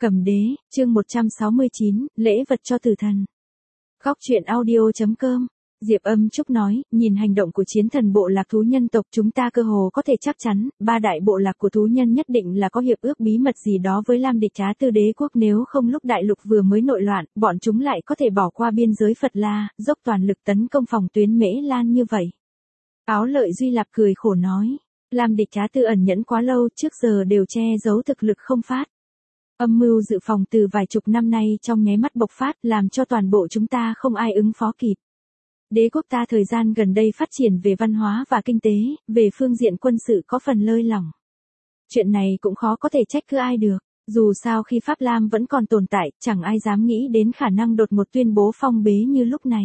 Cầm đế, chương 169, lễ vật cho tử thần. Góc truyện audio.com. Diệp Âm Trúc nói, nhìn hành động của chiến thần bộ lạc thú nhân tộc chúng ta cơ hồ có thể chắc chắn, ba đại bộ lạc của thú nhân nhất định là có hiệp ước bí mật gì đó với Lam Địch Trá Tư đế quốc, nếu không lúc đại lục vừa mới nội loạn, bọn chúng lại có thể bỏ qua biên giới Phật La, dốc toàn lực tấn công phòng tuyến Mễ Lan như vậy. Áo Lợi Duy Lạp cười khổ nói, Lam Địch Trá Tư ẩn nhẫn quá lâu, trước giờ đều che giấu thực lực không phát. Âm mưu dự phòng từ vài chục năm nay trong nháy mắt bộc phát, làm cho toàn bộ chúng ta không ai ứng phó kịp. Đế quốc ta thời gian gần đây phát triển về văn hóa và kinh tế, về phương diện quân sự có phần lơi lỏng. Chuyện này cũng khó có thể trách cứ ai được, dù sao khi Pháp Lam vẫn còn tồn tại, chẳng ai dám nghĩ đến khả năng đột ngột tuyên bố phong bế như lúc này.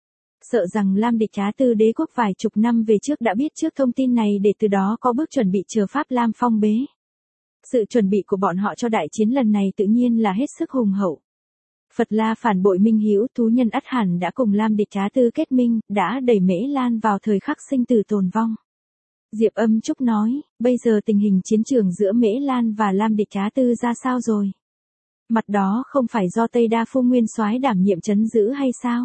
Sợ rằng Lam Địch Trá Tư đế quốc vài chục năm về trước đã biết trước thông tin này để từ đó có bước chuẩn bị chờ Pháp Lam phong bế. Sự chuẩn bị của bọn họ cho đại chiến lần này tự nhiên là hết sức hùng hậu. Phật La phản bội minh hữu, thú nhân ắt hẳn đã cùng Lam Địch Trá Tư kết minh, đã đẩy Mễ Lan vào thời khắc sinh tử tồn vong. Diệp Âm Trúc nói, bây giờ tình hình chiến trường giữa Mễ Lan và Lam Địch Trá Tư ra sao rồi? Mặt đó không phải do Tây Đa Phu Nguyên Soái đảm nhiệm trấn giữ hay sao?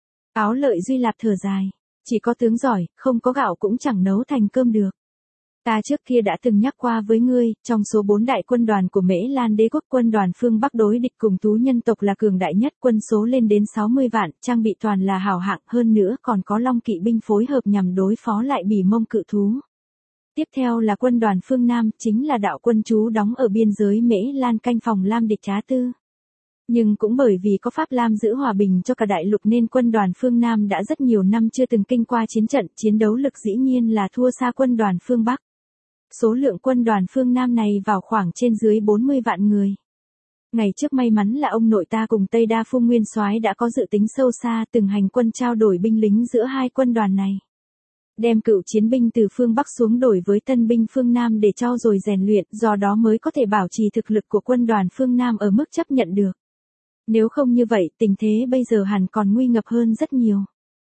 Áo Lợi Duy Lạp thở dài, chỉ có tướng giỏi, không có gạo cũng chẳng nấu thành cơm được. Ta trước kia đã từng nhắc qua với ngươi, trong số 4 đại quân đoàn của Mễ Lan đế quốc, quân đoàn phương Bắc đối địch cùng thú nhân tộc là cường đại nhất, quân số lên đến 60 vạn, trang bị toàn là hảo hạng, hơn nữa còn có Long kỵ binh phối hợp nhằm đối phó lại Bỉ Mông cự thú. Tiếp theo là quân đoàn phương Nam, chính là đạo quân trú đóng ở biên giới Mễ Lan canh phòng Lam Địch Trá Tư. Nhưng cũng bởi vì có Pháp Lam giữ hòa bình cho cả đại lục nên quân đoàn phương Nam đã rất nhiều năm chưa từng kinh qua chiến trận, chiến đấu lực dĩ nhiên là thua xa quân đoàn phương Bắc. Số lượng quân đoàn phương Nam này vào khoảng trên dưới 40 vạn người. Ngày trước may mắn là ông nội ta cùng Tây Đa Phu Nguyên Soái đã có dự tính sâu xa, từng hành quân trao đổi binh lính giữa hai quân đoàn này. Đem cựu chiến binh từ phương Bắc xuống đổi với tân binh phương Nam để cho rồi rèn luyện, do đó mới có thể bảo trì thực lực của quân đoàn phương Nam ở mức chấp nhận được. Nếu không như vậy, tình thế bây giờ hẳn còn nguy ngập hơn rất nhiều.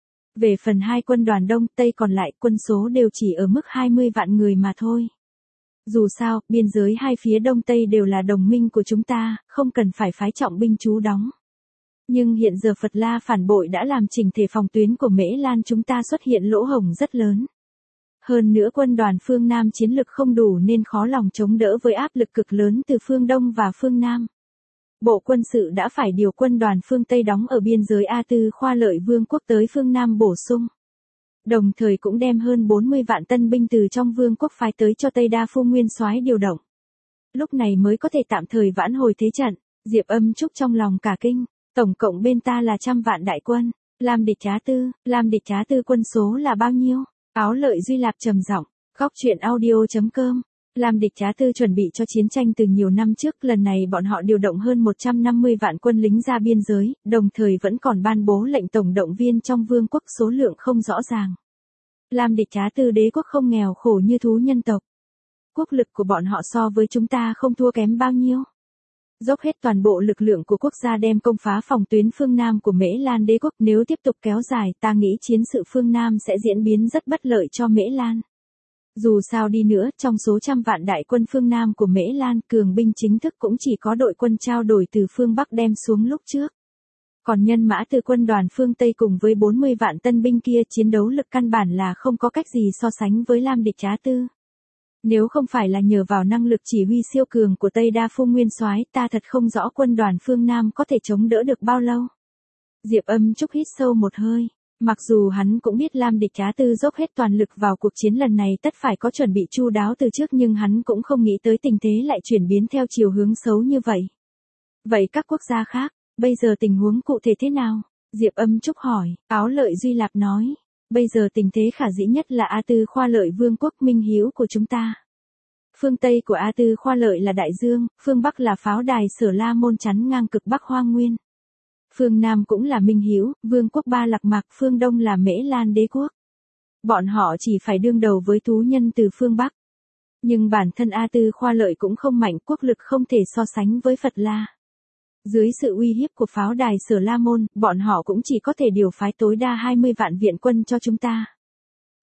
Về phần hai quân đoàn Đông Tây còn lại, quân số đều chỉ ở mức 20 vạn người mà thôi. Dù sao, biên giới hai phía Đông Tây đều là đồng minh của chúng ta, không cần phải phái trọng binh trú đóng. Nhưng hiện giờ Phật La phản bội đã làm chỉnh thể phòng tuyến của Mễ Lan chúng ta xuất hiện lỗ hổng rất lớn. Hơn nữa quân đoàn phương Nam chiến lực không đủ nên khó lòng chống đỡ với áp lực cực lớn từ phương Đông và phương Nam. Bộ quân sự đã phải điều quân đoàn phương Tây đóng ở biên giới A Tư Khoa Lợi Vương quốc tới phương Nam bổ sung. Đồng thời cũng đem hơn 40 vạn tân binh từ trong vương quốc phái tới cho Tây Đa Phu Nguyên Soái điều động. Lúc này mới có thể tạm thời vãn hồi thế trận. Diệp Âm Trúc trong lòng cả kinh, tổng cộng bên ta là 100 vạn đại quân. Lam Địch Trá Tư quân số là bao nhiêu? Áo Lợi Duy Lạp trầm giọng, góc truyện audio.com. Lam Địch Trá Tư chuẩn bị cho chiến tranh từ nhiều năm trước, lần này bọn họ điều động hơn 150 vạn quân lính ra biên giới, đồng thời vẫn còn ban bố lệnh tổng động viên trong vương quốc, số lượng không rõ ràng. Lam Địch Trá Tư đế quốc không nghèo khổ như thú nhân tộc. Quốc lực của bọn họ so với chúng ta không thua kém bao nhiêu. Dốc hết toàn bộ lực lượng của quốc gia đem công phá phòng tuyến phương Nam của Mễ Lan đế quốc, nếu tiếp tục kéo dài ta nghĩ chiến sự phương Nam sẽ diễn biến rất bất lợi cho Mễ Lan. Dù sao đi nữa, trong số 100 vạn đại quân phương Nam của Mễ Lan, cường binh chính thức cũng chỉ có đội quân trao đổi từ phương Bắc đem xuống lúc trước. Còn nhân mã từ quân đoàn phương Tây cùng với 40 vạn tân binh kia, chiến đấu lực căn bản là không có cách gì so sánh với Lam Địch Trá Tư. Nếu không phải là nhờ vào năng lực chỉ huy siêu cường của Tây Đa Phu Nguyên Soái, ta thật không rõ quân đoàn phương Nam có thể chống đỡ được bao lâu. Diệp Âm Trúc hít sâu một hơi. Mặc dù hắn cũng biết Lam Địch Trá Tư dốc hết toàn lực vào cuộc chiến lần này tất phải có chuẩn bị chu đáo từ trước, nhưng hắn cũng không nghĩ tới tình thế lại chuyển biến theo chiều hướng xấu như vậy. Vậy các quốc gia khác, bây giờ tình huống cụ thể thế nào? Diệp Âm Trúc hỏi. Áo Lợi Duy Lạp nói, bây giờ tình thế khả dĩ nhất là A Tư Khoa Lợi Vương quốc minh hữu của chúng ta. Phương Tây của A Tư Khoa Lợi là Đại Dương, phương Bắc là pháo đài Sở La Môn chắn ngang cực Bắc Hoang Nguyên. Phương Nam cũng là minh hữu, vương quốc Ba Lạc Mạc, phương Đông là Mễ Lan đế quốc. Bọn họ chỉ phải đương đầu với thú nhân từ phương Bắc. Nhưng bản thân A Tư Khoa Lợi cũng không mạnh, quốc lực không thể so sánh với Phật La. Dưới sự uy hiếp của pháo đài Sở La Môn, bọn họ cũng chỉ có thể điều phái tối đa 20 vạn viện quân cho chúng ta.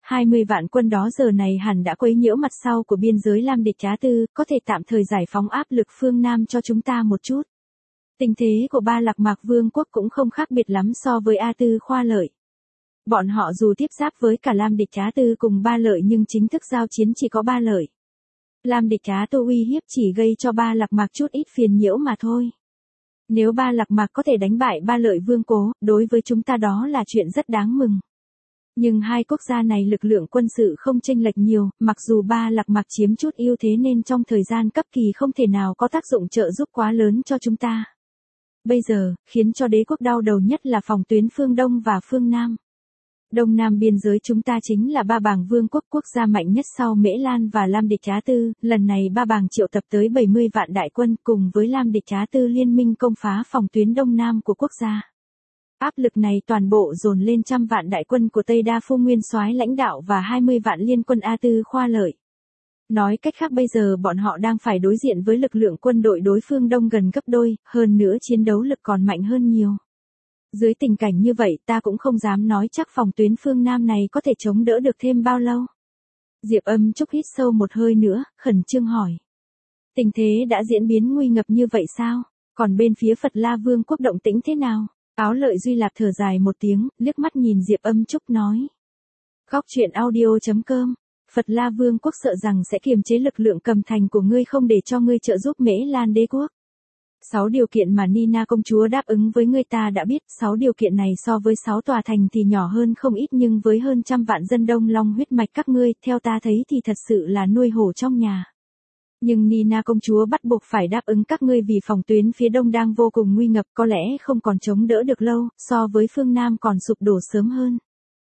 20 vạn quân đó giờ này hẳn đã quấy nhiễu mặt sau của biên giới Lam địch Trá Tư, có thể tạm thời giải phóng áp lực phương Nam cho chúng ta một chút. Tình thế của Ba Lạc Mạc Vương quốc cũng không khác biệt lắm so với A Tư Khoa Lợi. Bọn họ dù tiếp giáp với cả Lam địch Trá Tư cùng Ba Lợi nhưng chính thức giao chiến chỉ có Ba Lợi. Lam địch Trá Tư uy hiếp chỉ gây cho Ba Lạc Mạc chút ít phiền nhiễu mà thôi. Nếu Ba Lạc Mạc có thể đánh bại Ba Lợi Vương cố, đối với chúng ta đó là chuyện rất đáng mừng. Nhưng hai quốc gia này lực lượng quân sự không chênh lệch nhiều, mặc dù Ba Lạc Mạc chiếm chút ưu thế nên trong thời gian cấp kỳ không thể nào có tác dụng trợ giúp quá lớn cho chúng ta. Bây giờ, khiến cho đế quốc đau đầu nhất là phòng tuyến phương Đông và phương Nam. Đông Nam biên giới chúng ta chính là Ba Bàng Vương quốc, quốc gia mạnh nhất sau Mễ Lan và Lam địch Trá Tư, lần này Ba Bàng triệu tập tới 70 vạn đại quân cùng với Lam địch Trá Tư liên minh công phá phòng tuyến Đông Nam của quốc gia. Áp lực này toàn bộ dồn lên trăm vạn đại quân của Tây Đa Phu Nguyên Soái lãnh đạo và 20 vạn liên quân A Tư Khoa Lợi. Nói cách khác bây giờ bọn họ đang phải đối diện với lực lượng quân đội đối phương đông gần gấp đôi, hơn nữa chiến đấu lực còn mạnh hơn nhiều. Dưới tình cảnh như vậy ta cũng không dám nói chắc phòng tuyến phương Nam này có thể chống đỡ được thêm bao lâu. Diệp Âm Trúc hít sâu một hơi nữa, khẩn trương hỏi. Tình thế đã diễn biến nguy ngập như vậy sao? Còn bên phía Phật La Vương quốc động tĩnh thế nào? Áo Lợi Duy Lạp thở dài một tiếng, liếc mắt nhìn Diệp Âm Trúc nói. Góc truyện audio.com Phật La Vương quốc sợ rằng sẽ kiềm chế lực lượng cầm thành của ngươi không để cho ngươi trợ giúp Mễ Lan đế quốc. 6 điều kiện mà Nina công chúa đáp ứng với ngươi ta đã biết, 6 điều kiện này so với 6 tòa thành thì nhỏ hơn không ít nhưng với hơn trăm vạn dân Đông Long huyết mạch các ngươi, theo ta thấy thì thật sự là nuôi hổ trong nhà. Nhưng Nina công chúa bắt buộc phải đáp ứng các ngươi vì phòng tuyến phía Đông đang vô cùng nguy ngập có lẽ không còn chống đỡ được lâu, so với phương Nam còn sụp đổ sớm hơn.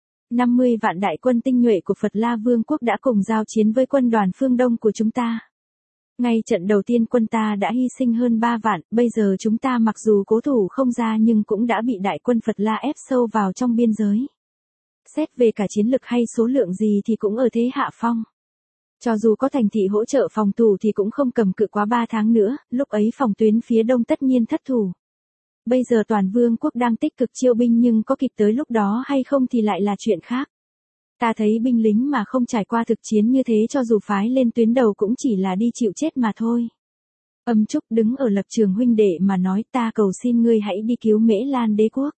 50 vạn đại quân tinh nhuệ của Phật La Vương quốc đã cùng giao chiến với quân đoàn phương Đông của chúng ta. Ngay trận đầu tiên quân ta đã hy sinh hơn 3 vạn, bây giờ chúng ta mặc dù cố thủ không ra nhưng cũng đã bị đại quân Phật La ép sâu vào trong biên giới. Xét về cả chiến lực hay số lượng gì thì cũng ở thế hạ phong. Cho dù có thành thị hỗ trợ phòng thủ thì cũng không cầm cự quá 3 tháng nữa, lúc ấy phòng tuyến phía Đông tất nhiên thất thủ. Bây giờ toàn vương quốc đang tích cực chiêu binh nhưng có kịp tới lúc đó hay không thì lại là chuyện khác. Ta thấy binh lính mà không trải qua thực chiến như thế cho dù phái lên tuyến đầu cũng chỉ là đi chịu chết mà thôi. Âm Trúc đứng ở lập trường huynh đệ mà nói ta cầu xin ngươi hãy đi cứu Mễ Lan đế quốc.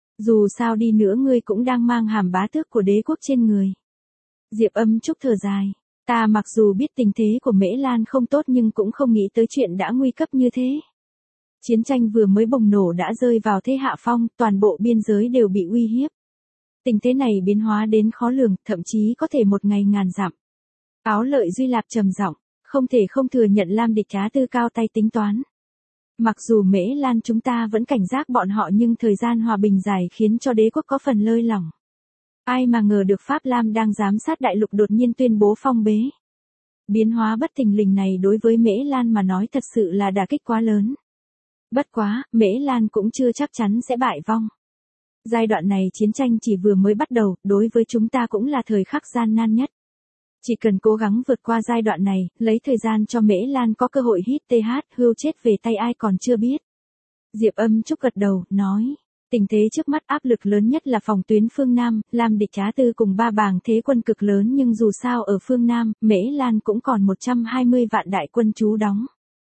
Dù sao đi nữa ngươi cũng đang mang hàm bá tước của đế quốc trên người. Diệp Âm Trúc thở dài. Ta mặc dù biết tình thế của Mễ Lan không tốt nhưng cũng không nghĩ tới chuyện đã nguy cấp như thế. Chiến tranh vừa mới bùng nổ đã rơi vào thế hạ phong, toàn bộ biên giới đều bị uy hiếp. Tình thế này biến hóa đến khó lường, thậm chí có thể một ngày ngàn dặm. Áo Lợi Duy Lạp trầm giọng, không thể không thừa nhận Lam địch Trá Tư cao tay tính toán. Mặc dù Mễ Lan chúng ta vẫn cảnh giác bọn họ nhưng thời gian hòa bình dài khiến cho đế quốc có phần lơi lỏng. Ai mà ngờ được Pháp Lam đang giám sát đại lục đột nhiên tuyên bố phong bế. Biến hóa bất thình lình này đối với Mễ Lan mà nói thật sự là đả kích quá lớn. Bất quá, Mễ Lan cũng chưa chắc chắn sẽ bại vong. Giai đoạn này chiến tranh chỉ vừa mới bắt đầu, đối với chúng ta cũng là thời khắc gian nan nhất. Chỉ cần cố gắng vượt qua giai đoạn này, lấy thời gian cho Mễ Lan có cơ hội hít TH hưu chết về tay ai còn chưa biết. Diệp Âm Trúc gật đầu, nói. Tình thế trước mắt áp lực lớn nhất là phòng tuyến phương Nam, Lam địch Trá Tư cùng Ba Bàng thế quân cực lớn nhưng dù sao ở phương Nam, Mễ Lan cũng còn 120 vạn đại quân trú đóng.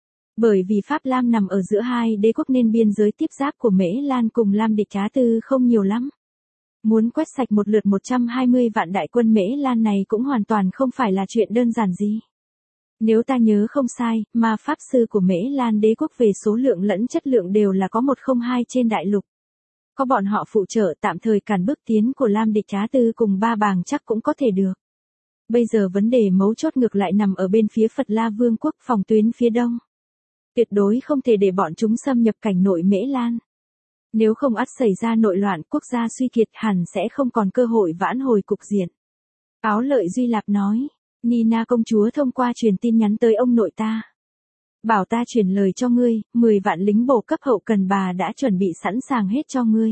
Bởi vì Pháp Lam nằm ở giữa hai đế quốc nên biên giới tiếp giáp của Mễ Lan cùng Lam địch Trá Tư không nhiều lắm. Muốn quét sạch một lượt 120 vạn đại quân Mễ Lan này cũng hoàn toàn không phải là chuyện đơn giản gì. Nếu ta nhớ không sai, mà Pháp sư của Mễ Lan đế quốc về số lượng lẫn chất lượng đều là có 102 trên đại lục. Có bọn họ phụ trợ tạm thời cản bước tiến của Lam địch Trá Tư cùng Ba Bàng chắc cũng có thể được. Bây giờ vấn đề mấu chốt ngược lại nằm ở bên phía Phật La Vương quốc phòng tuyến phía đông. Tuyệt đối không thể để bọn chúng xâm nhập cảnh nội Mễ Lan. Nếu không ắt xảy ra nội loạn quốc gia suy kiệt hẳn sẽ không còn cơ hội vãn hồi cục diện. Áo Lợi Duy Lạp nói, Nina công chúa thông qua truyền tin nhắn tới ông nội ta. Bảo ta truyền lời cho ngươi, 10 vạn lính bổ cấp hậu cần bà đã chuẩn bị sẵn sàng hết cho ngươi.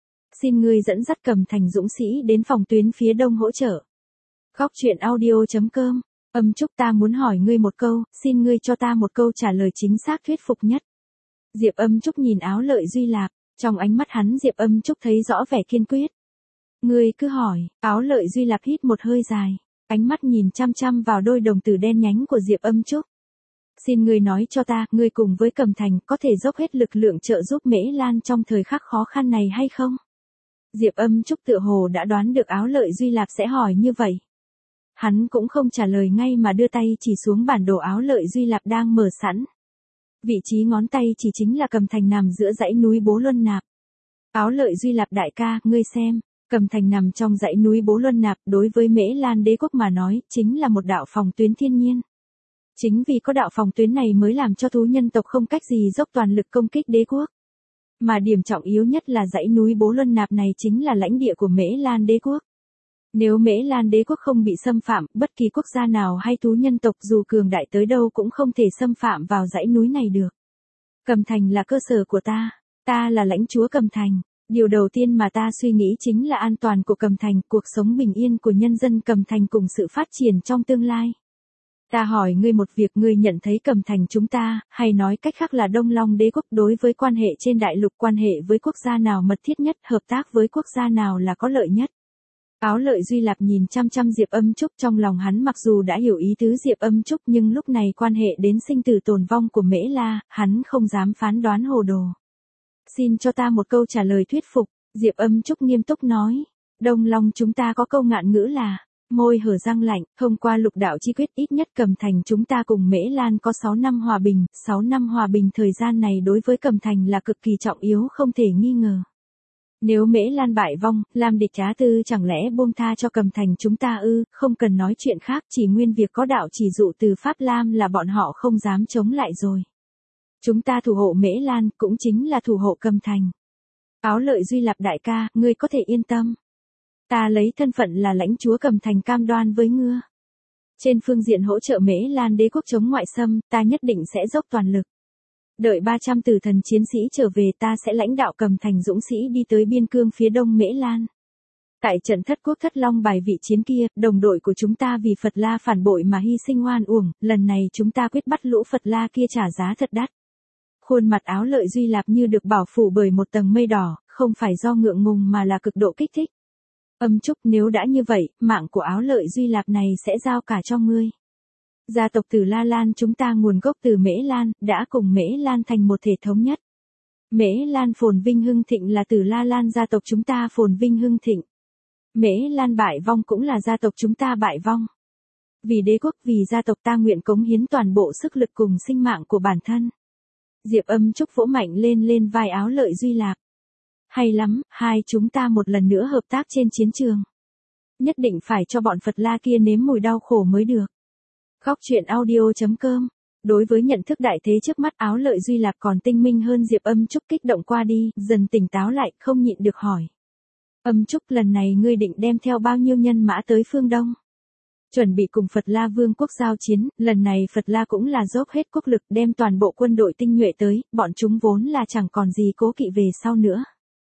Xin ngươi dẫn dắt Cầm Thành dũng sĩ đến phòng tuyến phía đông hỗ trợ. Góc truyện audio.com Âm Trúc ta muốn hỏi ngươi một câu, xin ngươi cho ta một câu trả lời chính xác thuyết phục nhất. Diệp Âm Trúc nhìn Áo Lợi Duy Lạp, trong ánh mắt hắn Diệp Âm Trúc thấy rõ vẻ kiên quyết. Ngươi cứ hỏi, Áo Lợi Duy Lạp hít một hơi dài, ánh mắt nhìn chăm chăm vào đôi đồng tử đen nhánh của Diệp Âm Trúc. Xin ngươi nói cho ta, ngươi cùng với Cầm Thành có thể dốc hết lực lượng trợ giúp Mễ Lan trong thời khắc khó khăn này hay không? Diệp Âm Trúc tựa hồ đã đoán được Áo Lợi Duy Lạp sẽ hỏi như vậy. Hắn cũng không trả lời ngay mà đưa tay chỉ xuống bản đồ Áo Lợi Duy Lạp đang mở sẵn. Vị trí ngón tay chỉ chính là Cầm Thành nằm giữa dãy núi Bố Luân Nạp. Áo Lợi Duy Lạp đại ca, ngươi xem, Cầm Thành nằm trong dãy núi Bố Luân Nạp đối với Mễ Lan đế quốc mà nói, chính là một đạo phòng tuyến thiên nhiên. Chính vì có đạo phòng tuyến này mới làm cho thú nhân tộc không cách gì dốc toàn lực công kích đế quốc. Mà điểm trọng yếu nhất là dãy núi Bố Luân Nạp này chính là lãnh địa của Mễ Lan đế quốc. Nếu Mễ Lan đế quốc không bị xâm phạm, bất kỳ quốc gia nào hay thú nhân tộc dù cường đại tới đâu cũng không thể xâm phạm vào dãy núi này được. Cầm Thành là cơ sở của ta là lãnh chúa Cầm Thành. Điều đầu tiên mà ta suy nghĩ chính là an toàn của Cầm Thành, cuộc sống bình yên của nhân dân Cầm Thành cùng sự phát triển trong tương lai. Ta hỏi ngươi một việc, ngươi nhận thấy Cầm Thành chúng ta, hay nói cách khác là Đông Long đế quốc đối với quan hệ trên đại lục quan hệ với quốc gia nào mật thiết nhất, hợp tác với quốc gia nào là có lợi nhất? Áo Lợi Duy Lạp nhìn chăm chăm Diệp Âm Trúc, trong lòng hắn mặc dù đã hiểu ý tứ Diệp Âm Trúc nhưng lúc này quan hệ đến sinh tử tồn vong của Mễ La, hắn không dám phán đoán hồ đồ. Xin cho ta một câu trả lời thuyết phục, Diệp Âm Trúc nghiêm túc nói. Đông Long chúng ta có câu ngạn ngữ là, môi hở răng lạnh, thông qua lục đạo chi quyết ít nhất Cầm Thành chúng ta cùng Mễ Lan có 6 năm hòa bình, 6 năm hòa bình thời gian này đối với Cầm Thành là cực kỳ trọng yếu không thể nghi ngờ. Nếu Mễ Lan bại vong, Lam Địch Trá Tư chẳng lẽ buông tha cho Cầm Thành chúng ta ư? Không cần nói chuyện khác, chỉ nguyên việc có đạo chỉ dụ từ Pháp Lam là bọn họ không dám chống lại rồi. Chúng ta thủ hộ Mễ Lan cũng chính là thủ hộ Cầm Thành. Áo Lợi Duy Lạp đại ca, ngươi có thể yên tâm. Ta lấy thân phận là lãnh chúa Cầm Thành cam đoan với ngươi. Trên phương diện hỗ trợ Mễ Lan đế quốc chống ngoại xâm, ta nhất định sẽ dốc toàn lực. Đợi 300 tử thần chiến sĩ trở về, ta sẽ lãnh đạo Cầm Thành dũng sĩ đi tới biên cương phía đông Mễ Lan. Tại trận Thất Quốc Thất Long bài vị chiến kia, đồng đội của chúng ta vì Phật La phản bội mà hy sinh oan uổng, lần này chúng ta quyết bắt lũ Phật La kia trả giá thật đắt. Khuôn mặt Áo Lợi Duy Lạp như được bảo phủ bởi một tầng mây đỏ, không phải do ngượng ngùng mà là cực độ kích thích. Âm Trúc, nếu đã như vậy, mạng của Áo Lợi Duy Lạp này sẽ giao cả cho ngươi. Gia tộc Tử La Lan chúng ta nguồn gốc từ Mễ Lan, đã cùng Mễ Lan thành một thể thống nhất. Mễ Lan phồn vinh hưng thịnh là Tử La Lan gia tộc chúng ta phồn vinh hưng thịnh. Mễ Lan bại vong cũng là gia tộc chúng ta bại vong. Vì đế quốc, vì gia tộc ta nguyện cống hiến toàn bộ sức lực cùng sinh mạng của bản thân. Diệp Âm Trúc vỗ mạnh lên vai Áo Lợi Duy Lạp. Hay lắm, hai chúng ta một lần nữa hợp tác trên chiến trường. Nhất định phải cho bọn Phật La kia nếm mùi đau khổ mới được. Góc truyện audio.com. Đối với nhận thức đại thế trước mắt, Áo Lợi Duy Lạp còn tinh minh hơn Diệp Âm Trúc, kích động qua đi, dần tỉnh táo lại, không nhịn được hỏi. Âm Trúc, lần này ngươi định đem theo bao nhiêu nhân mã tới phương Đông? Chuẩn bị cùng Phật La Vương quốc giao chiến, lần này Phật La cũng là dốc hết quốc lực đem toàn bộ quân đội tinh nhuệ tới, bọn chúng vốn là chẳng còn gì cố kỵ về sau nữa.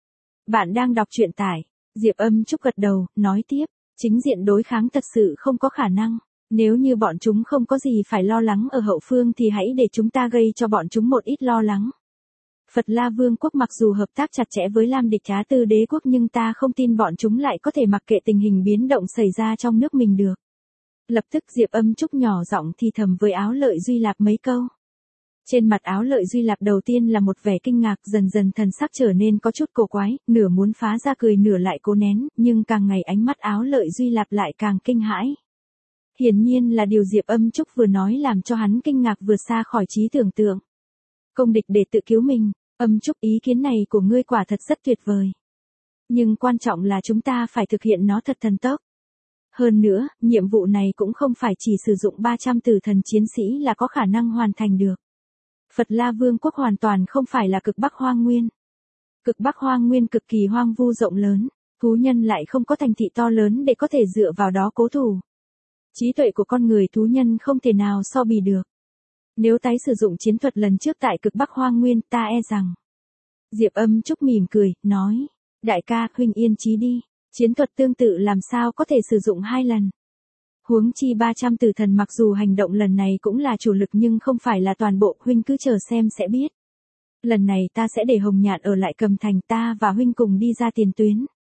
Bạn đang đọc truyện tải. Diệp Âm Trúc gật đầu, nói tiếp, chính diện đối kháng thật sự không có khả năng. Nếu như bọn chúng không có gì phải lo lắng ở hậu phương thì hãy để chúng ta gây cho bọn chúng một ít lo lắng. Phật La Vương quốc mặc dù hợp tác chặt chẽ với Lam Địch Trá Tư đế quốc nhưng ta không tin bọn chúng lại có thể mặc kệ tình hình biến động xảy ra trong nước mình được. Lập tức Diệp Âm Trúc nhỏ giọng thì thầm với Áo Lợi Duy Lạp mấy câu. Trên mặt Áo Lợi Duy Lạp đầu tiên là một vẻ kinh ngạc, dần dần thần sắc trở nên có chút cổ quái, nửa muốn phá ra cười nửa lại cố nén, nhưng càng ngày ánh mắt Áo Lợi Duy Lạp lại càng kinh hãi. Hiển nhiên là điều Diệp Âm Trúc vừa nói làm cho hắn kinh ngạc vượt xa khỏi trí tưởng tượng. Công địch để tự cứu mình, Âm Trúc, ý kiến này của ngươi quả thật rất tuyệt vời. Nhưng quan trọng là chúng ta phải thực hiện nó thật thần tốc. Hơn nữa, nhiệm vụ này cũng không phải chỉ sử dụng 300 tử thần chiến sĩ là có khả năng hoàn thành được. Phật La Vương quốc hoàn toàn không phải là cực Bắc Hoang Nguyên. Cực Bắc Hoang Nguyên cực kỳ hoang vu rộng lớn, thú nhân lại không có thành thị to lớn để có thể dựa vào đó cố thủ. Trí tuệ của con người thú nhân không thể nào so bì được. Nếu tái sử dụng chiến thuật lần trước tại cực Bắc Hoang Nguyên, ta e rằng. Diệp Âm Trúc mỉm cười, nói, đại ca, huynh yên chí đi, chiến thuật tương tự làm sao có thể sử dụng 2 lần. Huống chi 300 tử thần mặc dù hành động lần này cũng là chủ lực nhưng không phải là toàn bộ, huynh cứ chờ xem sẽ biết. Lần này ta sẽ để Hồng Nhạn ở lại Cầm Thành, ta và huynh cùng đi ra tiền tuyến.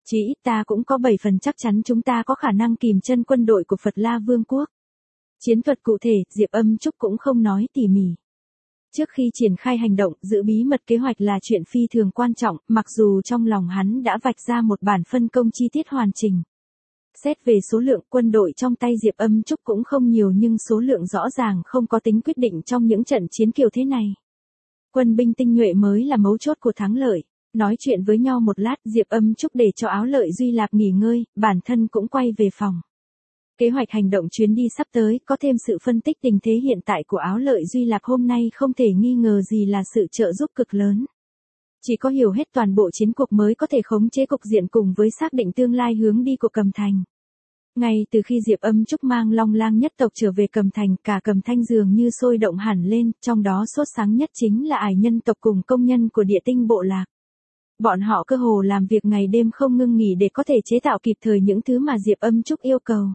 Chỉ ít ta cũng có 7 phần chắc chắn chúng ta có khả năng kìm chân quân đội của Phật La Vương quốc. Chiến thuật cụ thể, Diệp Âm Trúc cũng không nói tỉ mỉ. Trước khi triển khai hành động, giữ bí mật kế hoạch là chuyện phi thường quan trọng, mặc dù trong lòng hắn đã vạch ra một bản phân công chi tiết hoàn chỉnh. Xét về số lượng, quân đội trong tay Diệp Âm Trúc cũng không nhiều nhưng số lượng rõ ràng không có tính quyết định trong những trận chiến kiểu thế này. Quân binh tinh nhuệ mới là mấu chốt của thắng lợi. Nói chuyện với nhau một lát, Diệp Âm Trúc để cho Áo Lợi Duy Lạp nghỉ ngơi, bản thân cũng quay về phòng. Kế hoạch hành động chuyến đi sắp tới, có thêm sự phân tích tình thế hiện tại của Áo Lợi Duy Lạp hôm nay không thể nghi ngờ gì là sự trợ giúp cực lớn. Chỉ có hiểu hết toàn bộ chiến cuộc mới có thể khống chế cục diện cùng với xác định tương lai hướng đi của Cầm Thành. Ngay từ khi Diệp Âm Trúc mang Long Lang nhất tộc trở về Cầm Thành, cả Cầm Thanh dường như sôi động hẳn lên, trong đó sốt sáng nhất chính là Ải nhân tộc cùng công nhân của Địa Tinh bộ lạc. Bọn họ cơ hồ làm việc ngày đêm không ngưng nghỉ để có thể chế tạo kịp thời những thứ mà Diệp Âm Trúc yêu cầu.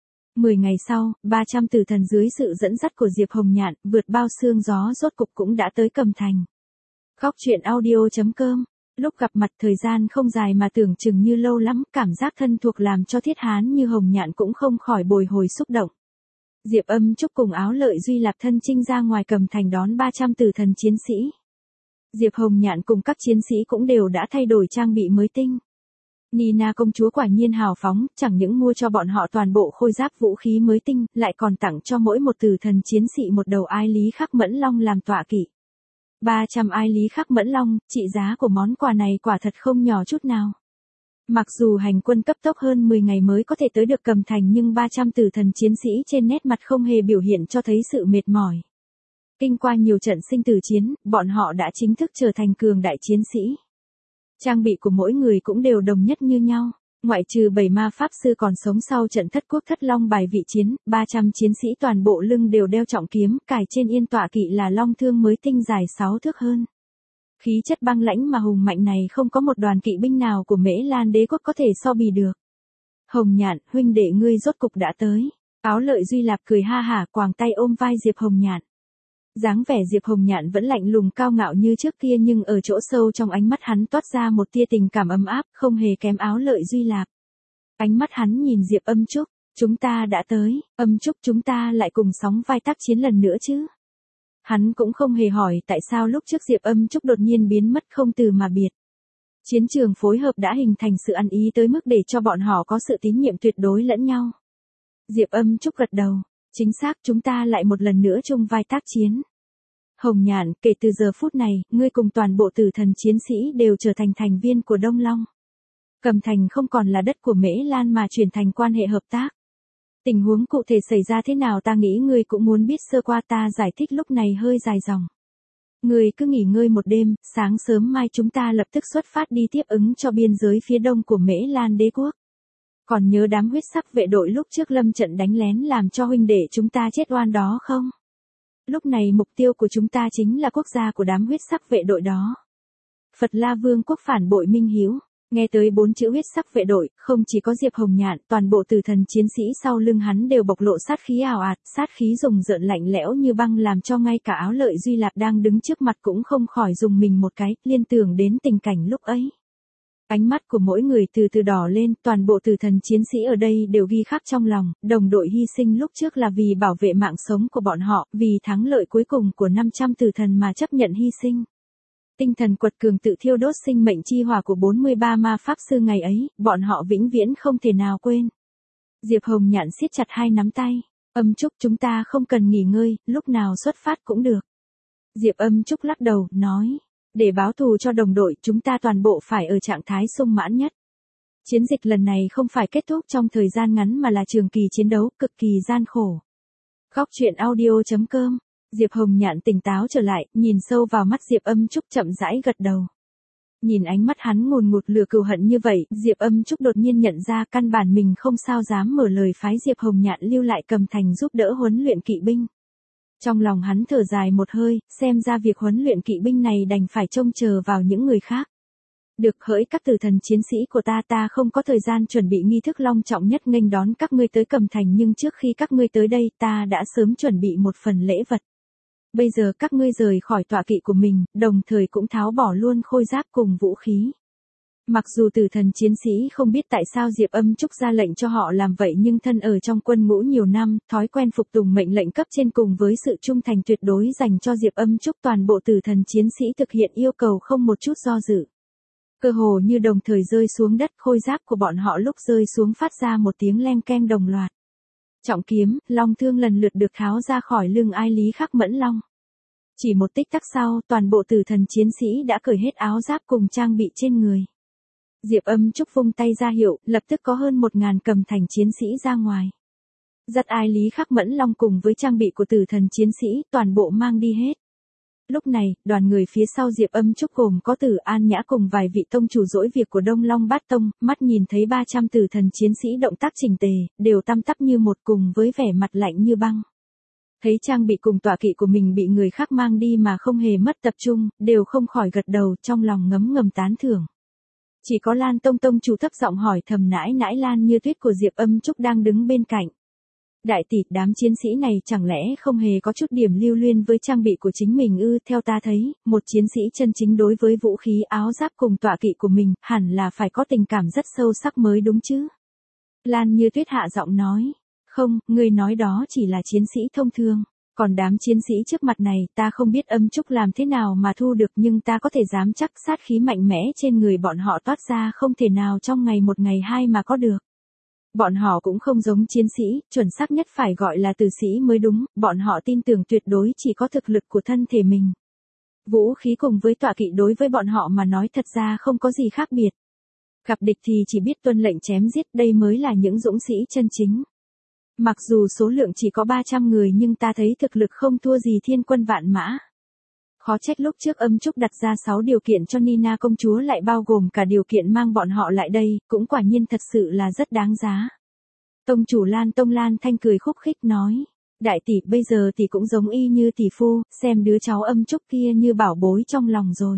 10 ngày sau, 300 tử thần dưới sự dẫn dắt của Diệp Hồng Nhạn, vượt bao sương gió rốt cục cũng đã tới Cầm Thành. Góc truyện audio.com. Lúc gặp mặt thời gian không dài mà tưởng chừng như lâu lắm, cảm giác thân thuộc làm cho Thiết Hán như Hồng Nhạn cũng không khỏi bồi hồi xúc động. Diệp Âm Trúc cùng Áo Lợi Duy Lạp thân chinh ra ngoài Cầm Thành đón 300 tử thần chiến sĩ. Diệp Hồng Nhạn cùng các chiến sĩ cũng đều đã thay đổi trang bị mới tinh. Nina công chúa quả nhiên hào phóng, chẳng những mua cho bọn họ toàn bộ khôi giáp vũ khí mới tinh, lại còn tặng cho mỗi một tử thần chiến sĩ một đầu ai lý khắc mẫn long làm tọa kỵ. 300 ai lý khắc mẫn long, trị giá của món quà này quả thật không nhỏ chút nào. Mặc dù hành quân cấp tốc hơn 10 ngày mới có thể tới được Cầm Thành nhưng 300 tử thần chiến sĩ trên nét mặt không hề biểu hiện cho thấy sự mệt mỏi. Kinh qua nhiều trận sinh tử chiến, bọn họ đã chính thức trở thành cường đại chiến sĩ. Trang bị của mỗi người cũng đều đồng nhất như nhau, ngoại trừ 7 ma pháp sư còn sống sau trận thất quốc thất long bài vị chiến, 300 chiến sĩ toàn bộ lưng đều đeo trọng kiếm, cài trên yên tọa kỵ là long thương mới tinh dài 6 thước hơn. Khí chất băng lãnh mà hùng mạnh này không có một đoàn kỵ binh nào của Mễ Lan đế quốc có thể so bì được. Hồng Nhạn, huynh đệ ngươi rốt cục đã tới. Áo Lợi Duy Lạp cười ha hả quàng tay ôm vai Diệp Hồng Nhạn. Dáng vẻ Diệp Hồng Nhạn vẫn lạnh lùng cao ngạo như trước kia nhưng ở chỗ sâu trong ánh mắt hắn toát ra một tia tình cảm ấm áp, không hề kém Áo Lợi Duy Lạp. Ánh mắt hắn nhìn Diệp Âm Trúc, chúng ta đã tới, Âm Trúc chúng ta lại cùng sóng vai tác chiến lần nữa chứ. Hắn cũng không hề hỏi tại sao lúc trước Diệp Âm Trúc đột nhiên biến mất không từ mà biệt. Chiến trường phối hợp đã hình thành sự ăn ý tới mức để cho bọn họ có sự tín nhiệm tuyệt đối lẫn nhau. Diệp Âm Trúc gật đầu. Chính xác, chúng ta lại một lần nữa chung vai tác chiến. Hồng Nhạn, kể từ giờ phút này, ngươi cùng toàn bộ tử thần chiến sĩ đều trở thành thành viên của Đông Long. Cầm Thành không còn là đất của Mễ Lan mà chuyển thành quan hệ hợp tác. Tình huống cụ thể xảy ra thế nào ta nghĩ ngươi cũng muốn biết sơ qua, ta giải thích lúc này hơi dài dòng. Ngươi cứ nghỉ ngơi một đêm, sáng sớm mai chúng ta lập tức xuất phát đi tiếp ứng cho biên giới phía đông của Mễ Lan đế quốc. Còn nhớ đám huyết sắc vệ đội lúc trước lâm trận đánh lén làm cho huynh đệ chúng ta chết oan đó không? Lúc này mục tiêu của chúng ta chính là quốc gia của đám huyết sắc vệ đội đó. Phật La Vương quốc phản bội Minh Hiếu. Nghe tới 4 chữ huyết sắc vệ đội, không chỉ có Diệp Hồng Nhạn, toàn bộ tử thần chiến sĩ sau lưng hắn đều bộc lộ sát khí ảo ạt, sát khí rùng rợn lạnh lẽo như băng làm cho ngay cả Áo Lợi Duy Lạp đang đứng trước mặt cũng không khỏi dùng mình một cái, liên tưởng đến tình cảnh lúc ấy. Ánh mắt của mỗi người từ từ đỏ lên, toàn bộ tử thần chiến sĩ ở đây đều ghi khắc trong lòng, đồng đội hy sinh lúc trước là vì bảo vệ mạng sống của bọn họ, vì thắng lợi cuối cùng của 500 tử thần mà chấp nhận hy sinh. Tinh thần quật cường tự thiêu đốt sinh mệnh chi hỏa của 43 ma pháp sư ngày ấy, bọn họ vĩnh viễn không thể nào quên. Diệp Hồng Nhạn siết chặt hai nắm tay, Âm Trúc chúng ta không cần nghỉ ngơi, lúc nào xuất phát cũng được. Diệp Âm Trúc lắc đầu, nói. Để báo thù cho đồng đội, chúng ta toàn bộ phải ở trạng thái sung mãn nhất. Chiến dịch lần này không phải kết thúc trong thời gian ngắn mà là trường kỳ chiến đấu, cực kỳ gian khổ. Góc truyện audio.com. Diệp Hồng Nhạn tỉnh táo trở lại, nhìn sâu vào mắt Diệp Âm Trúc chậm rãi gật đầu. Nhìn ánh mắt hắn ngùn ngụt lửa cừu hận như vậy, Diệp Âm Trúc đột nhiên nhận ra căn bản mình không sao dám mở lời phái Diệp Hồng Nhạn lưu lại Cầm Thành giúp đỡ huấn luyện kỵ binh. Trong lòng hắn thở dài một hơi, xem ra việc huấn luyện kỵ binh này đành phải trông chờ vào những người khác. Được hỡi các tử thần chiến sĩ của ta không có thời gian chuẩn bị nghi thức long trọng nhất nghênh đón các ngươi tới Cầm Thành nhưng trước khi các ngươi tới đây ta đã sớm chuẩn bị một phần lễ vật. Bây giờ các ngươi rời khỏi tọa kỵ của mình, đồng thời cũng tháo bỏ luôn khôi giáp cùng vũ khí. Mặc dù tử thần chiến sĩ không biết tại sao Diệp Âm Trúc ra lệnh cho họ làm vậy, nhưng thân ở trong quân ngũ nhiều năm, thói quen phục tùng mệnh lệnh cấp trên cùng với sự trung thành tuyệt đối dành cho Diệp Âm Trúc, toàn bộ tử thần chiến sĩ thực hiện yêu cầu không một chút do dự. Cơ hồ như đồng thời rơi xuống đất, khôi giáp của bọn họ lúc rơi xuống phát ra một tiếng leng keng đồng loạt. Trọng kiếm, long thương lần lượt được tháo ra khỏi lưng Ai Lý Khắc Mẫn Long. Chỉ một tích tắc sau, toàn bộ tử thần chiến sĩ đã cởi hết áo giáp cùng trang bị trên người. Diệp Âm Trúc vung tay ra hiệu, lập tức có hơn 1000 cầm thành chiến sĩ ra ngoài. Dắt Ai Lý Khắc Mẫn Long cùng với trang bị của tử thần chiến sĩ, toàn bộ mang đi hết. Lúc này, đoàn người phía sau Diệp Âm Trúc gồm có Tử An Nhã cùng vài vị tông chủ dỗi việc của Đông Long Bát Tông, mắt nhìn thấy 300 tử thần chiến sĩ động tác chỉnh tề, đều tăm tắp như một cùng với vẻ mặt lạnh như băng. Thấy trang bị cùng tọa kỵ của mình bị người khác mang đi mà không hề mất tập trung, đều không khỏi gật đầu, trong lòng ngấm ngầm tán thưởng. Chỉ có Lan Tông Tông chủ thấp giọng hỏi thầm nãi nãi Lan Như Tuyết của Diệp Âm Trúc đang đứng bên cạnh. Đại tỷ, đám chiến sĩ này chẳng lẽ không hề có chút điểm lưu luyến với trang bị của chính mình ư? Theo ta thấy, một chiến sĩ chân chính đối với vũ khí áo giáp cùng tọa kỵ của mình, hẳn là phải có tình cảm rất sâu sắc mới đúng chứ. Lan Như Tuyết hạ giọng nói. Không, người nói đó chỉ là chiến sĩ thông thường. Còn đám chiến sĩ trước mặt này, ta không biết Âm Trúc làm thế nào mà thu được, nhưng ta có thể dám chắc sát khí mạnh mẽ trên người bọn họ toát ra không thể nào trong ngày một ngày hai mà có được. Bọn họ cũng không giống chiến sĩ, chuẩn xác nhất phải gọi là tử sĩ mới đúng, bọn họ tin tưởng tuyệt đối chỉ có thực lực của thân thể mình. Vũ khí cùng với tọa kỵ đối với bọn họ mà nói thật ra không có gì khác biệt. Gặp địch thì chỉ biết tuân lệnh chém giết, đây mới là những dũng sĩ chân chính. Mặc dù số lượng chỉ có 300 người nhưng ta thấy thực lực không thua gì thiên quân vạn mã. Khó trách lúc trước Âm Trúc đặt ra 6 điều kiện cho Nina công chúa lại bao gồm cả điều kiện mang bọn họ lại đây, cũng quả nhiên thật sự là rất đáng giá. Tông chủ Lan Tông Lan Thanh cười khúc khích nói. Đại tỷ, bây giờ tỷ cũng giống y như tỷ phu, xem đứa cháu Âm Trúc kia như bảo bối trong lòng rồi.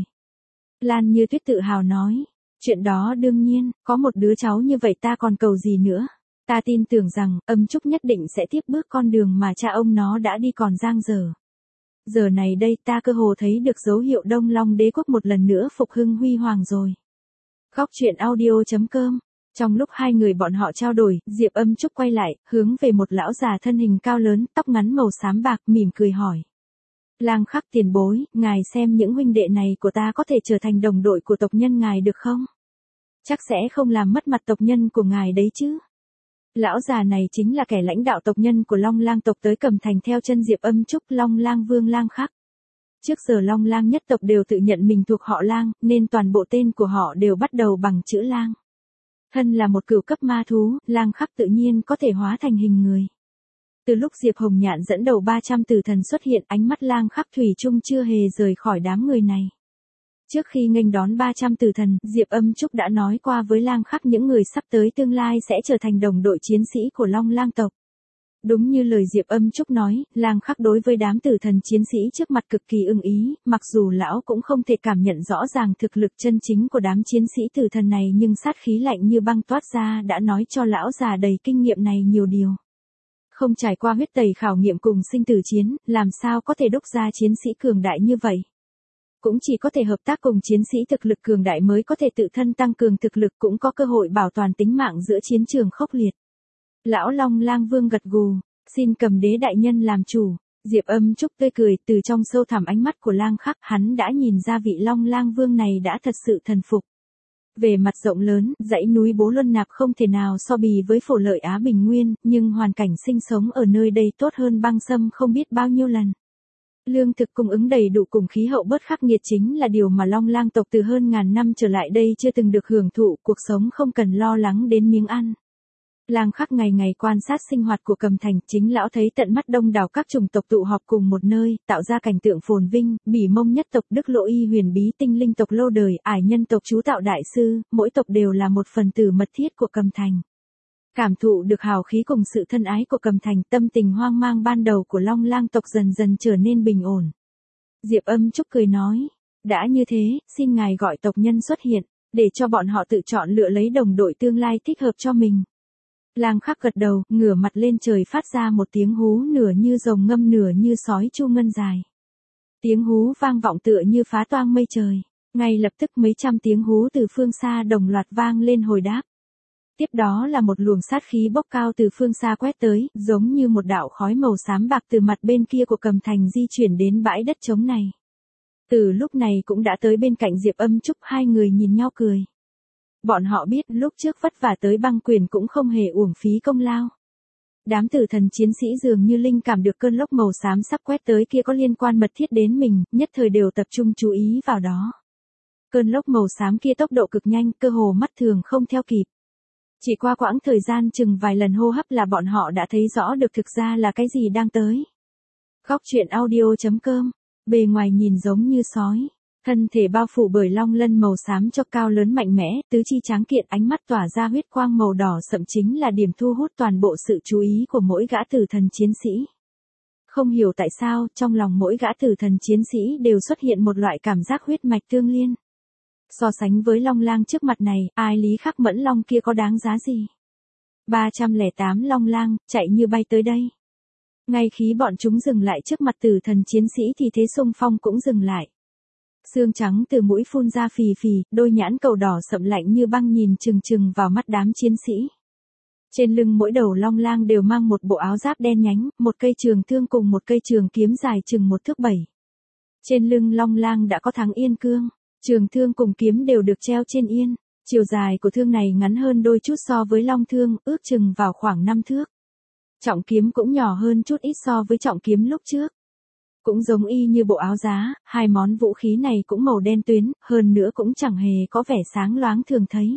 Lan Như Tuyết tự hào nói. Chuyện đó đương nhiên, có một đứa cháu như vậy ta còn cầu gì nữa. Ta tin tưởng rằng, Âm Trúc nhất định sẽ tiếp bước con đường mà cha ông nó đã đi còn dang dở. Giờ này đây ta cơ hồ thấy được dấu hiệu Đông Long đế quốc một lần nữa phục hưng huy hoàng rồi. Góc truyện audio.com. Trong lúc hai người bọn họ trao đổi, Diệp Âm Trúc quay lại, hướng về một lão già thân hình cao lớn, tóc ngắn màu xám bạc, mỉm cười hỏi. Lang Khắc tiền bối, ngài xem những huynh đệ này của ta có thể trở thành đồng đội của tộc nhân ngài được không? Chắc sẽ không làm mất mặt tộc nhân của ngài đấy chứ. Lão già này chính là kẻ lãnh đạo tộc nhân của Long Lang tộc tới Cẩm Thành theo chân Diệp Âm Trúc, Long Lang Vương Lang Khắc. Trước giờ Long Lang nhất tộc đều tự nhận mình thuộc họ Lang, nên toàn bộ tên của họ đều bắt đầu bằng chữ Lang. Thân là một cửu cấp ma thú, Lang Khắc tự nhiên có thể hóa thành hình người. Từ lúc Diệp Hồng Nhạn dẫn đầu 300 tử thần xuất hiện, ánh mắt Lang Khắc thủy chung chưa hề rời khỏi đám người này. Trước khi nghênh đón 300 tử thần, Diệp Âm Trúc đã nói qua với Lang Khắc những người sắp tới tương lai sẽ trở thành đồng đội chiến sĩ của Long Lang tộc. Đúng như lời Diệp Âm Trúc nói, Lang Khắc đối với đám tử thần chiến sĩ trước mặt cực kỳ ưng ý, mặc dù lão cũng không thể cảm nhận rõ ràng thực lực chân chính của đám chiến sĩ tử thần này, nhưng sát khí lạnh như băng toát ra đã nói cho lão già đầy kinh nghiệm này nhiều điều. Không trải qua huyết tẩy khảo nghiệm cùng sinh tử chiến, làm sao có thể đúc ra chiến sĩ cường đại như vậy? Cũng chỉ có thể hợp tác cùng chiến sĩ thực lực cường đại mới có thể tự thân tăng cường thực lực, cũng có cơ hội bảo toàn tính mạng giữa chiến trường khốc liệt. Lão Long Lang Vương gật gù, xin Cầm Đế đại nhân làm chủ. Diệp Âm Trúc tươi cười, từ trong sâu thẳm ánh mắt của Lang Khắc, hắn đã nhìn ra vị Long Lang Vương này đã thật sự thần phục. Về mặt rộng lớn, dãy núi Bố Luân Nạp không thể nào so bì với Phổ Lợi Á Bình Nguyên, nhưng hoàn cảnh sinh sống ở nơi đây tốt hơn băng sâm không biết bao nhiêu lần. Lương thực cung ứng đầy đủ cùng khí hậu bớt khắc nghiệt chính là điều mà Long Lang tộc từ hơn ngàn năm trở lại đây chưa từng được hưởng thụ, cuộc sống không cần lo lắng đến miếng ăn. Lang Khắc ngày ngày quan sát sinh hoạt của Cẩm Thành, chính lão thấy tận mắt đông đảo các chủng tộc tụ họp cùng một nơi, tạo ra cảnh tượng phồn vinh, Bỉ Mông nhất tộc, Đức Lộ Y huyền bí tinh linh tộc lâu đời, Ải nhân tộc chú tạo đại sư, mỗi tộc đều là một phần tử mật thiết của Cẩm Thành. Cảm thụ được hào khí cùng sự thân ái của Cẩm Thành, tâm tình hoang mang ban đầu của Long Lang tộc dần dần trở nên bình ổn. Diệp Âm Trúc cười nói, đã như thế, xin ngài gọi tộc nhân xuất hiện, để cho bọn họ tự chọn lựa lấy đồng đội tương lai thích hợp cho mình. Lang Khắc gật đầu, ngửa mặt lên trời phát ra một tiếng hú nửa như rồng ngâm nửa như sói chu ngân dài. Tiếng hú vang vọng tựa như phá toang mây trời. Ngay lập tức mấy trăm tiếng hú từ phương xa đồng loạt vang lên hồi đáp. Tiếp đó là một luồng sát khí bốc cao từ phương xa quét tới, giống như một đạo khói màu xám bạc từ mặt bên kia của Cầm Thành di chuyển đến bãi đất trống này. Từ lúc này cũng đã tới bên cạnh Diệp Âm Trúc, hai người nhìn nhau cười. Bọn họ biết lúc trước vất vả tới băng quyền cũng không hề uổng phí công lao. Đám tử thần chiến sĩ dường như linh cảm được cơn lốc màu xám sắp quét tới kia có liên quan mật thiết đến mình, nhất thời đều tập trung chú ý vào đó. Cơn lốc màu xám kia tốc độ cực nhanh, cơ hồ mắt thường không theo kịp. Chỉ qua quãng thời gian chừng vài lần hô hấp là bọn họ đã thấy rõ được thực ra là cái gì đang tới. Góc truyện audio.com, bề ngoài nhìn giống như sói, thân thể bao phủ bởi long lân màu xám cho cao lớn mạnh mẽ, tứ chi tráng kiện, ánh mắt tỏa ra huyết quang màu đỏ sậm chính là điểm thu hút toàn bộ sự chú ý của mỗi gã tử thần chiến sĩ. Không hiểu tại sao, trong lòng mỗi gã tử thần chiến sĩ đều xuất hiện một loại cảm giác huyết mạch tương liên. So sánh với long lang trước mặt này, ai lý khắc mẫn long kia có đáng giá gì? 308 long lang, chạy như bay tới đây. Ngay khi bọn chúng dừng lại trước mặt tử thần chiến sĩ thì thế xung phong cũng dừng lại. Xương trắng từ mũi phun ra phì phì, đôi nhãn cầu đỏ sậm lạnh như băng nhìn chừng chừng vào mắt đám chiến sĩ. Trên lưng mỗi đầu long lang đều mang một bộ áo giáp đen nhánh, một cây trường thương cùng một cây trường kiếm dài chừng 1 thước 7. Trên lưng long lang đã có thắng yên cương, trường thương cùng kiếm đều được treo trên yên. Chiều dài của thương này ngắn hơn đôi chút so với long thương, ước chừng vào khoảng 5 thước. Trọng kiếm cũng nhỏ hơn chút ít so với trọng kiếm lúc trước. Cũng giống y như bộ áo giá, hai món vũ khí này cũng màu đen tuyến, hơn nữa cũng chẳng hề có vẻ sáng loáng thường thấy.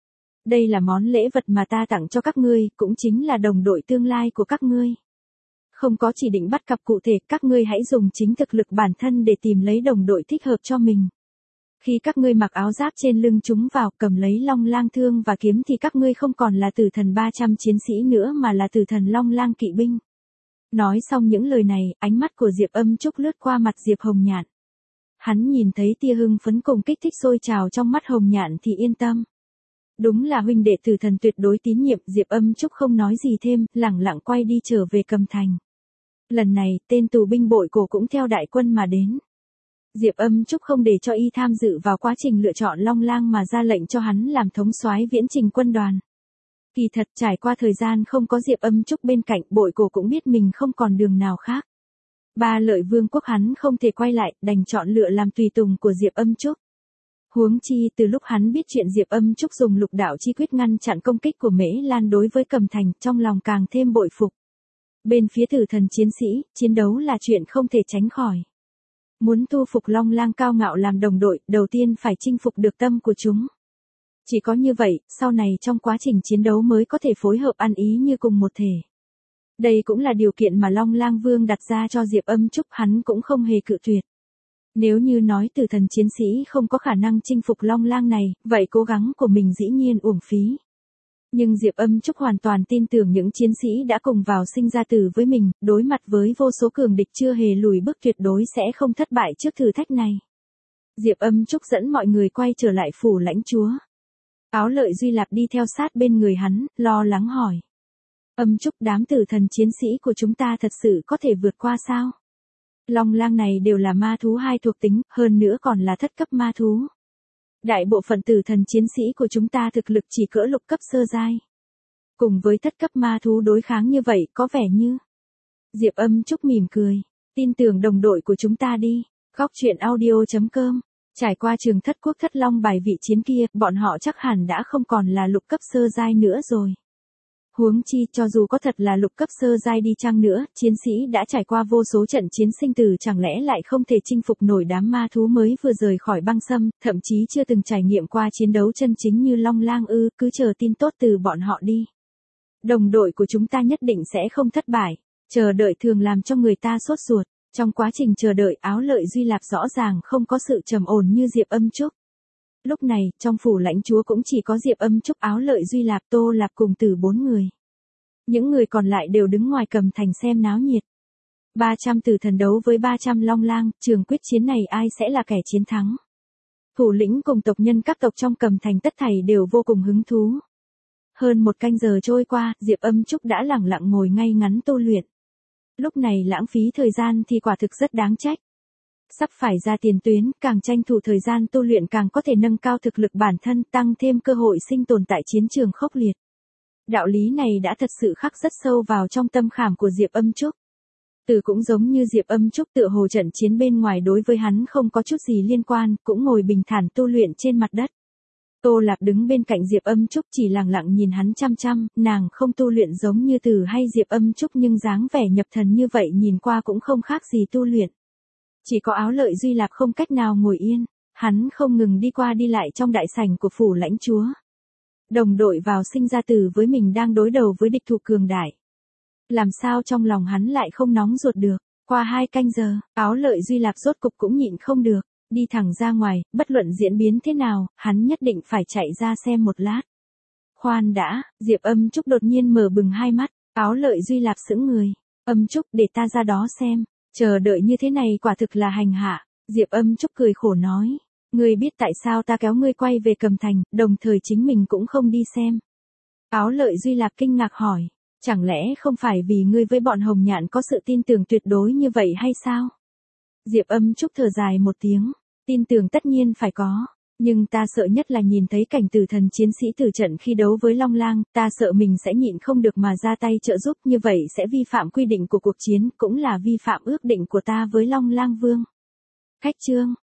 Đây là món lễ vật mà ta tặng cho các ngươi, cũng chính là đồng đội tương lai của các ngươi. Không có chỉ định bắt cặp cụ thể, các ngươi hãy dùng chính thực lực bản thân để tìm lấy đồng đội thích hợp cho mình. Khi các ngươi mặc áo giáp trên lưng chúng vào, cầm lấy long lang thương và kiếm thì các ngươi không còn là tử thần 300 chiến sĩ nữa mà là tử thần long lang kỵ binh. Nói xong những lời này, ánh mắt của Diệp Âm Trúc lướt qua mặt Diệp Hồng Nhạn. Hắn nhìn thấy tia hưng phấn cùng kích thích sôi trào trong mắt Hồng Nhạn thì yên tâm. Đúng là huynh đệ tử thần tuyệt đối tín nhiệm, Diệp Âm Trúc không nói gì thêm, lẳng lặng quay đi trở về Cầm Thành. Lần này, tên tù binh bội cổ cũng theo đại quân mà đến. Diệp Âm Trúc không để cho y tham dự vào quá trình lựa chọn long lang mà ra lệnh cho hắn làm thống soái viễn trình quân đoàn. Kỳ thật trải qua thời gian không có Diệp Âm Trúc bên cạnh, bội cổ cũng biết mình không còn đường nào khác. Ba Lợi Vương quốc hắn không thể quay lại, đành chọn lựa làm tùy tùng của Diệp Âm Trúc. Huống chi từ lúc hắn biết chuyện Diệp Âm Trúc dùng lục đạo chi quyết ngăn chặn công kích của Mễ Lan đối với Cầm Thành, trong lòng càng thêm bội phục. Bên phía tử thần chiến sĩ, chiến đấu là chuyện không thể tránh khỏi. Muốn thu phục long lang cao ngạo làm đồng đội, đầu tiên phải chinh phục được tâm của chúng. Chỉ có như vậy, sau này trong quá trình chiến đấu mới có thể phối hợp ăn ý như cùng một thể. Đây cũng là điều kiện mà Long Lang Vương đặt ra cho Diệp Âm Trúc, hắn cũng không hề cự tuyệt. Nếu như nói tử thần chiến sĩ không có khả năng chinh phục Long Lang này, vậy cố gắng của mình dĩ nhiên uổng phí. Nhưng Diệp Âm Trúc hoàn toàn tin tưởng những chiến sĩ đã cùng vào sinh ra tử với mình, đối mặt với vô số cường địch chưa hề lùi bước tuyệt đối sẽ không thất bại trước thử thách này. Diệp Âm Trúc dẫn mọi người quay trở lại phủ lãnh chúa. Áo Lợi Duy Lạp đi theo sát bên người hắn, lo lắng hỏi. Âm Trúc, đám tử thần chiến sĩ của chúng ta thật sự có thể vượt qua sao? Long lang này đều là ma thú 2 thuộc tính, hơn nữa còn là thất cấp ma thú. Đại bộ phận tử thần chiến sĩ của chúng ta thực lực chỉ cỡ lục cấp sơ giai. Cùng với thất cấp ma thú đối kháng như vậy có vẻ như. Diệp Âm Trúc mỉm cười. Tin tưởng đồng đội của chúng ta đi. Góc truyện audio.com. Trải qua trường Thất Quốc Thất Long bài vị chiến kia, bọn họ chắc hẳn đã không còn là lục cấp sơ giai nữa rồi. Huống chi cho dù có thật là lục cấp sơ giai đi chăng nữa, chiến sĩ đã trải qua vô số trận chiến sinh tử chẳng lẽ lại không thể chinh phục nổi đám ma thú mới vừa rời khỏi băng sâm, thậm chí chưa từng trải nghiệm qua chiến đấu chân chính như Long Lang ư, cứ chờ tin tốt từ bọn họ đi. Đồng đội của chúng ta nhất định sẽ không thất bại, chờ đợi thường làm cho người ta sốt ruột. Trong quá trình chờ đợi, Áo Lợi Duy Lạp rõ ràng không có sự trầm ổn như Diệp Âm Trúc. Lúc này, trong phủ lãnh chúa cũng chỉ có Diệp Âm Trúc, Áo Lợi Duy Lạp, Tô Lạp cùng Tử 4 người. Những người còn lại đều đứng ngoài Cầm Thành xem náo nhiệt. 300 tử thần đấu với 300 long lang, trường quyết chiến này ai sẽ là kẻ chiến thắng? Thủ lĩnh cùng tộc nhân các tộc trong Cầm Thành tất thảy đều vô cùng hứng thú. Hơn 1 canh giờ trôi qua, Diệp Âm Trúc đã lẳng lặng ngồi ngay ngắn tu luyện. Lúc này lãng phí thời gian thì quả thực rất đáng trách. Sắp phải ra tiền tuyến, càng tranh thủ thời gian tu luyện càng có thể nâng cao thực lực bản thân, tăng thêm cơ hội sinh tồn tại chiến trường khốc liệt. Đạo lý này đã thật sự khắc rất sâu vào trong tâm khảm của Diệp Âm Trúc. Từ cũng giống như Diệp Âm Trúc tựa hồ trận chiến bên ngoài đối với hắn không có chút gì liên quan, cũng ngồi bình thản tu luyện trên mặt đất. Tô Lạp đứng bên cạnh Diệp Âm Trúc chỉ lặng lặng nhìn hắn chăm chăm, nàng không tu luyện giống như Từ hay Diệp Âm Trúc nhưng dáng vẻ nhập thần như vậy nhìn qua cũng không khác gì tu luyện. Chỉ có Áo Lợi Duy Lạp không cách nào ngồi yên, hắn không ngừng đi qua đi lại trong đại sảnh của phủ lãnh chúa. Đồng đội vào sinh ra tử với mình đang đối đầu với địch thủ cường đại. Làm sao trong lòng hắn lại không nóng ruột được, qua 2 canh giờ, Áo Lợi Duy Lạp rốt cục cũng nhịn không được, đi thẳng ra ngoài, bất luận diễn biến thế nào, hắn nhất định phải chạy ra xem một lát. Khoan đã, Diệp Âm Trúc đột nhiên mở bừng hai mắt, Áo Lợi Duy Lạp sững người, Âm Trúc để ta ra đó xem, chờ đợi như thế này quả thực là hành hạ, Diệp Âm Trúc cười khổ nói. Ngươi biết tại sao ta kéo ngươi quay về Cầm Thành, đồng thời chính mình cũng không đi xem. Áo Lợi Duy Lạp kinh ngạc hỏi, chẳng lẽ không phải vì ngươi với bọn Hồng Nhạn có sự tin tưởng tuyệt đối như vậy hay sao? Diệp Âm Trúc thở dài một tiếng, tin tưởng tất nhiên phải có, nhưng ta sợ nhất là nhìn thấy cảnh tử thần chiến sĩ tử trận khi đấu với Long Lang, ta sợ mình sẽ nhịn không được mà ra tay trợ giúp, như vậy sẽ vi phạm quy định của cuộc chiến, cũng là vi phạm ước định của ta với Long Lang Vương. Khách chương